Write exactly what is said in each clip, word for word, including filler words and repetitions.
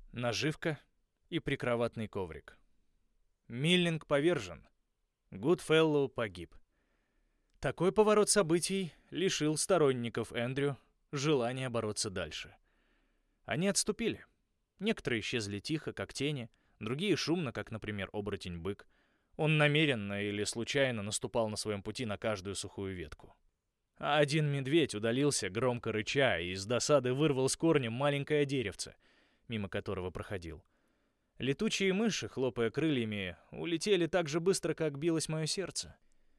наживка и прикроватный коврик. Миллинг повержен. Гудфеллоу погиб. Такой поворот событий лишил сторонников Эндрю желания бороться дальше. Они отступили. Некоторые исчезли тихо, как тени, другие шумно, как, например, оборотень-бык. Он намеренно или случайно наступал на своем пути на каждую сухую ветку. А один медведь удалился, громко рыча, и с досады вырвал с корнем маленькое деревце, мимо которого проходил. Летучие мыши, хлопая крыльями, улетели так же быстро, как билось мое сердце.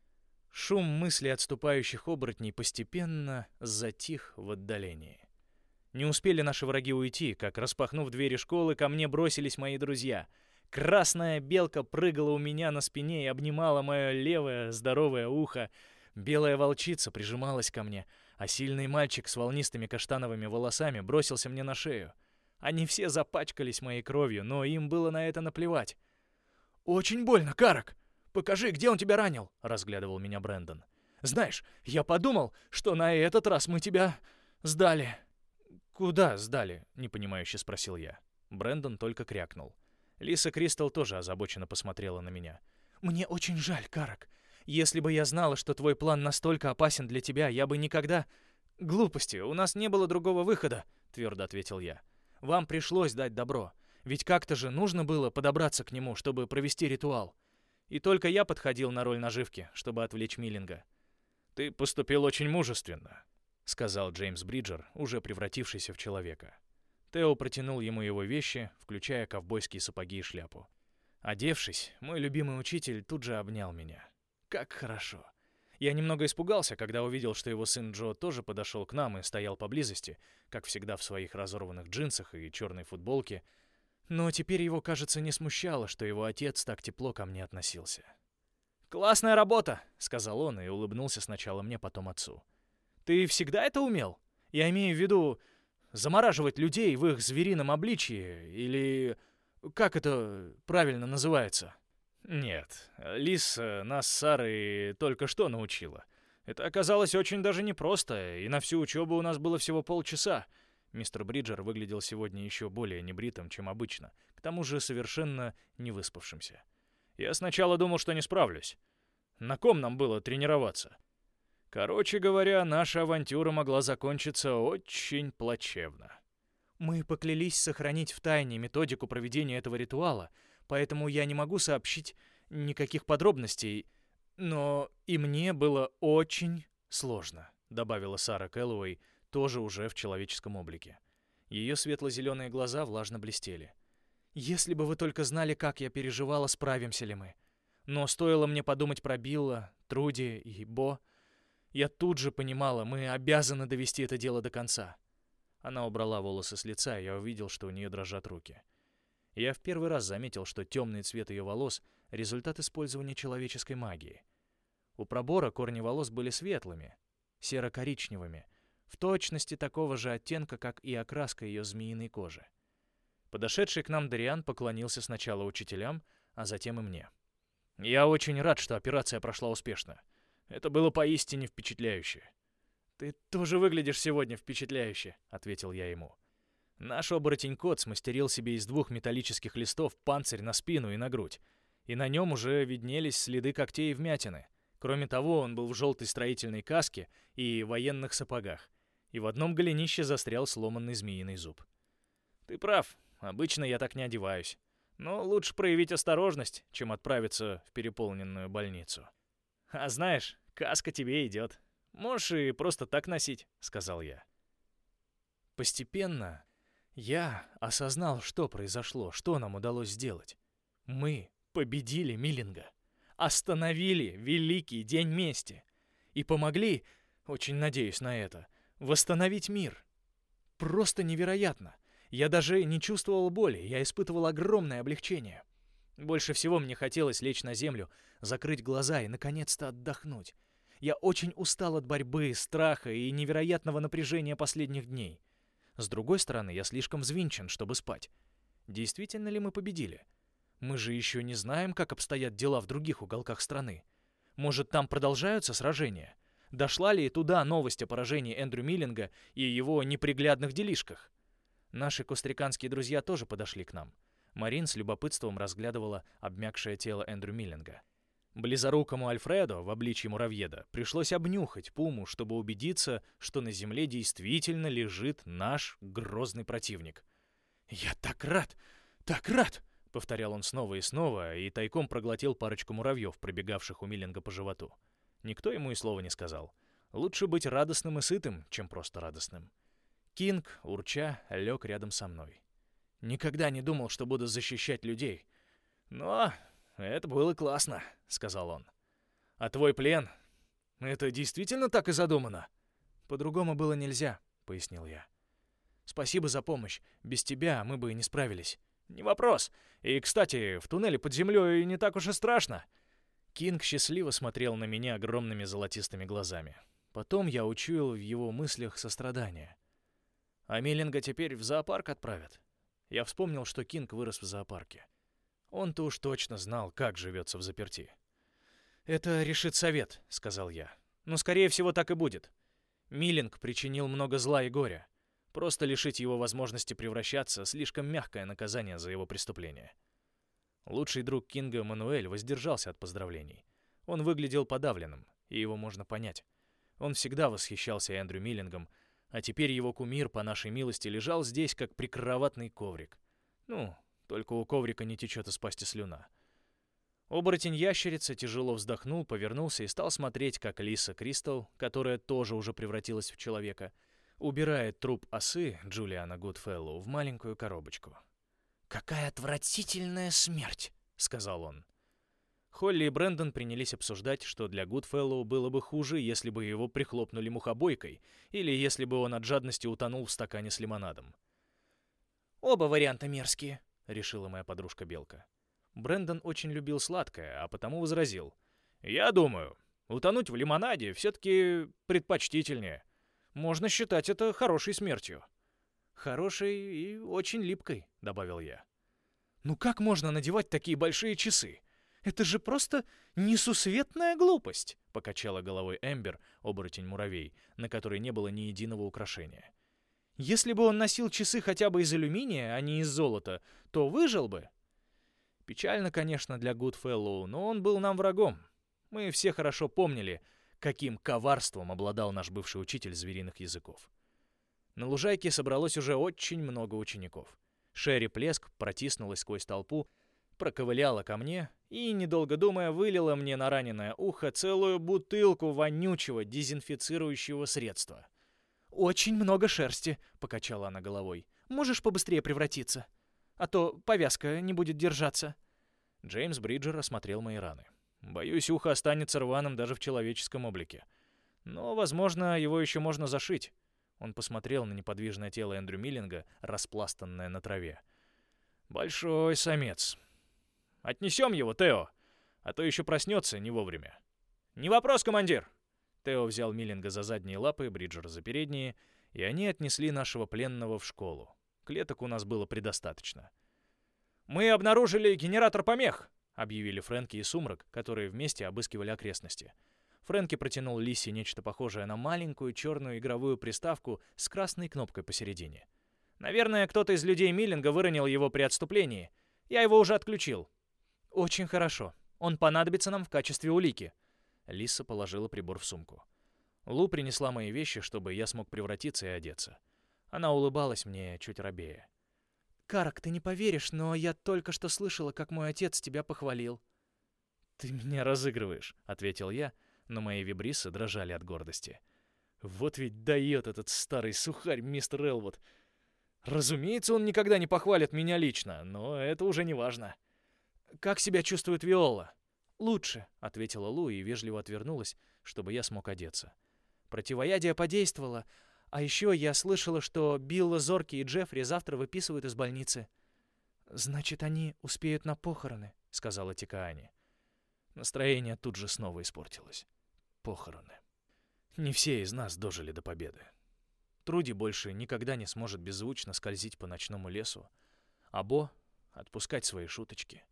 Шум мыслей отступающих оборотней постепенно затих в отдалении. Не успели наши враги уйти, как, распахнув двери школы, ко мне бросились мои друзья. Красная белка прыгала у меня на спине и обнимала мое левое здоровое ухо. Белая волчица прижималась ко мне, а сильный мальчик с волнистыми каштановыми волосами бросился мне на шею. Они все запачкались моей кровью, но им было на это наплевать. «Очень больно, Карак! Покажи, где он тебя ранил!» — разглядывал меня Брэндон. «Знаешь, я подумал, что на этот раз мы тебя сдали». «Куда сдали?» — непонимающе спросил я. Брэндон только крякнул. Лиса Кристал тоже озабоченно посмотрела на меня. «Мне очень жаль, Карак. Если бы я знала, что твой план настолько опасен для тебя, я бы никогда...» «Глупости, у нас не было другого выхода», — твердо ответил я. «Вам пришлось дать добро. Ведь как-то же нужно было подобраться к нему, чтобы провести ритуал. И только я подходил на роль наживки, чтобы отвлечь Миллинга». «Ты поступил очень мужественно», — сказал Джеймс Бриджер, уже превратившийся в человека. Тео протянул ему его вещи, включая ковбойские сапоги и шляпу. Одевшись, мой любимый учитель тут же обнял меня. Как хорошо. Я немного испугался, когда увидел, что его сын Джо тоже подошел к нам и стоял поблизости, как всегда в своих разорванных джинсах и черной футболке. Но теперь его, кажется, не смущало, что его отец так тепло ко мне относился. «Классная работа!» — сказал он и улыбнулся сначала мне, потом отцу. «Ты всегда это умел? Я имею в виду замораживать людей в их зверином обличье, или как это правильно называется?» «Нет, Лис нас с Сарой только что научила. Это оказалось очень даже непросто, и на всю учебу у нас было всего полчаса». Мистер Бриджер выглядел сегодня еще более небритым, чем обычно, к тому же совершенно не выспавшимся. «Я сначала думал, что не справлюсь. На ком нам было тренироваться? Короче говоря, наша авантюра могла закончиться очень плачевно». «Мы поклялись сохранить в тайне методику проведения этого ритуала, поэтому я не могу сообщить никаких подробностей, но и мне было очень сложно», — добавила Сара Кэллоуэй, тоже уже в человеческом облике. Ее светло-зеленые глаза влажно блестели. «Если бы вы только знали, как я переживала, справимся ли мы. Но стоило мне подумать про Билла, Труди и Бо, я тут же понимала, мы обязаны довести это дело до конца». Она убрала волосы с лица, и я увидел, что у нее дрожат руки. Я в первый раз заметил, что темный цвет ее волос — результат использования человеческой магии. У пробора корни волос были светлыми, серо-коричневыми, в точности такого же оттенка, как и окраска ее змеиной кожи. Подошедший к нам Дариан поклонился сначала учителям, а затем и мне. «Я очень рад, что операция прошла успешно. Это было поистине впечатляюще». «Ты тоже выглядишь сегодня впечатляюще», — ответил я ему. Наш оборотень-кот смастерил себе из двух металлических листов панцирь на спину и на грудь, и на нем уже виднелись следы когтей и вмятины. Кроме того, он был в желтой строительной каске и военных сапогах, и в одном голенище застрял сломанный змеиный зуб. «Ты прав, обычно я так не одеваюсь, но лучше проявить осторожность, чем отправиться в переполненную больницу». «А знаешь, каска тебе идет. Можешь и просто так носить», — сказал я. Постепенно я осознал, что произошло, что нам удалось сделать. Мы победили Миллинга, остановили Великий День Мести и помогли, очень надеюсь на это, восстановить мир. Просто невероятно. Я даже не чувствовал боли, я испытывал огромное облегчение. Больше всего мне хотелось лечь на землю, закрыть глаза и наконец-то отдохнуть. Я очень устал от борьбы, страха и невероятного напряжения последних дней. С другой стороны, я слишком взвинчен, чтобы спать. Действительно ли мы победили? Мы же еще не знаем, как обстоят дела в других уголках страны. Может, там продолжаются сражения? Дошла ли туда новость о поражении Эндрю Миллинга и его неприглядных делишках? Наши костриканские друзья тоже подошли к нам. Марин с любопытством разглядывала обмякшее тело Эндрю Миллинга. Близорукому Альфреду в обличье муравьеда пришлось обнюхать пуму, чтобы убедиться, что на земле действительно лежит наш грозный противник. «Я так рад! Так рад!» — повторял он снова и снова, и тайком проглотил парочку муравьев, пробегавших у Миллинга по животу. Никто ему и слова не сказал. Лучше быть радостным и сытым, чем просто радостным. Кинг, урча, лег рядом со мной. «Никогда не думал, что буду защищать людей. Но это было классно», — сказал он. «А твой плен? Это действительно так и задумано?» «По-другому было нельзя», — пояснил я. «Спасибо за помощь. Без тебя мы бы не справились». «Не вопрос. И, кстати, в туннеле под землей не так уж и страшно». Кинг счастливо смотрел на меня огромными золотистыми глазами. Потом я учуял в его мыслях сострадание. «А Миллинга теперь в зоопарк отправят?» Я вспомнил, что Кинг вырос в зоопарке. Он-то уж точно знал, как живется в заперти. «Это решит совет», — сказал я. «Но, скорее всего, так и будет. Миллинг причинил много зла и горя. Просто лишить его возможности превращаться — слишком мягкое наказание за его преступление». Лучший друг Кинга, Мануэль, воздержался от поздравлений. Он выглядел подавленным, и его можно понять. Он всегда восхищался Эндрю Миллингом, а теперь его кумир, по нашей милости, лежал здесь, как прикроватный коврик. Ну, только у коврика не течет из пасти слюна. Оборотень-ящерица тяжело вздохнул, повернулся и стал смотреть, как Лиса Кристал, которая тоже уже превратилась в человека, убирает труп осы Джулиана Гудфеллоу в маленькую коробочку. «Какая отвратительная смерть!» — сказал он. Холли и Брэндон принялись обсуждать, что для Гудфеллоу было бы хуже, если бы его прихлопнули мухобойкой, или если бы он от жадности утонул в стакане с лимонадом. «Оба варианта мерзкие», — решила моя подружка-белка. Брэндон очень любил сладкое, а потому возразил. «Я думаю, утонуть в лимонаде все-таки предпочтительнее. Можно считать это хорошей смертью». «Хорошей и очень липкой», — добавил я. «Ну как можно надевать такие большие часы? Это же просто несусветная глупость», — покачала головой Эмбер, оборотень-муравей, на которой не было ни единого украшения. «Если бы он носил часы хотя бы из алюминия, а не из золота, то выжил бы». Печально, конечно, для Гудфеллоу, но он был нам врагом. Мы все хорошо помнили, каким коварством обладал наш бывший учитель звериных языков. На лужайке собралось уже очень много учеников. Шерри Плеск протиснулась сквозь толпу, проковыляла ко мне и, недолго думая, вылила мне на раненое ухо целую бутылку вонючего дезинфицирующего средства. «Очень много шерсти», — покачала она головой. «Можешь побыстрее превратиться? А то повязка не будет держаться». Джеймс Бриджер осмотрел мои раны. Боюсь, ухо останется рваным даже в человеческом облике. Но, возможно, его еще можно зашить. Он посмотрел на неподвижное тело Эндрю Миллинга, распластанное на траве. «Большой самец. Отнесем его, Тео, а то еще проснется не вовремя». «Не вопрос, командир!» Тео взял Миллинга за задние лапы, Бриджера за передние, и они отнесли нашего пленного в школу. Клеток у нас было предостаточно. «Мы обнаружили генератор помех!» — объявили Фрэнки и Сумрак, которые вместе обыскивали окрестности. Фрэнки протянул Лисе нечто похожее на маленькую черную игровую приставку с красной кнопкой посередине. «Наверное, кто-то из людей Миллинга выронил его при отступлении. Я его уже отключил». «Очень хорошо. Он понадобится нам в качестве улики». Лиса положила прибор в сумку. Лу принесла мои вещи, чтобы я смог превратиться и одеться. Она улыбалась мне, чуть робея. «Карак, ты не поверишь, но я только что слышала, как мой отец тебя похвалил». «Ты меня разыгрываешь», — ответил я, но мои вибрисы дрожали от гордости. «Вот ведь дает этот старый сухарь мистер Элвуд. Разумеется, он никогда не похвалит меня лично, но это уже не важно». «Как себя чувствует Виола?» «Лучше», — ответила Лу и вежливо отвернулась, чтобы я смог одеться. «Противоядие подействовало, а еще я слышала, что Билла, Зорки и Джеффри завтра выписывают из больницы». «Значит, они успеют на похороны», — сказала Тикаани. Настроение тут же снова испортилось. Похороны. Не все из нас дожили до победы. Труди больше никогда не сможет беззвучно скользить по ночному лесу, а Бо — отпускать свои шуточки.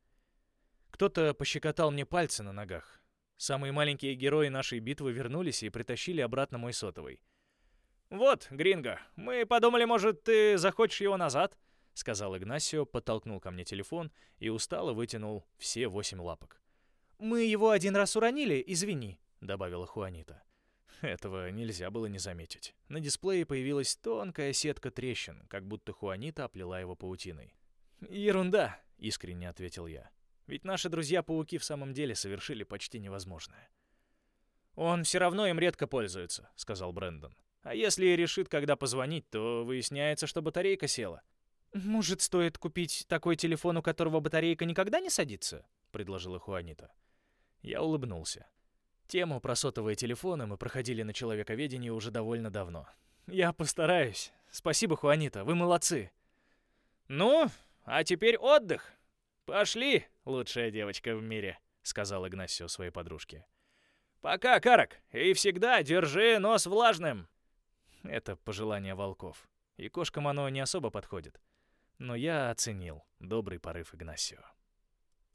Кто-то пощекотал мне пальцы на ногах. Самые маленькие герои нашей битвы вернулись и притащили обратно мой сотовый. «Вот, Гринго, мы подумали, может, ты захочешь его назад?» — сказал Игнасио, подтолкнул ко мне телефон и устало вытянул все восемь лапок. «Мы его один раз уронили, извини», — добавила Хуанита. Этого нельзя было не заметить. На дисплее появилась тонкая сетка трещин, как будто Хуанита оплела его паутиной. «Ерунда», — искренне ответил я. «Ведь наши друзья-пауки в самом деле совершили почти невозможное». «Он все равно им редко пользуется», — сказал Брэндон. «А если решит, когда позвонить, то выясняется, что батарейка села». «Может, стоит купить такой телефон, у которого батарейка никогда не садится?» — предложила Хуанита. Я улыбнулся. Тему про сотовые телефоны мы проходили на человековедении уже довольно давно. «Я постараюсь. Спасибо, Хуанита, вы молодцы». «Ну, а теперь отдых. Пошли, лучшая девочка в мире», — сказал Игнасио своей подружке. «Пока, Карак, и всегда держи нос влажным». Это пожелание волков, и кошкам оно не особо подходит. Но я оценил добрый порыв Игнасио.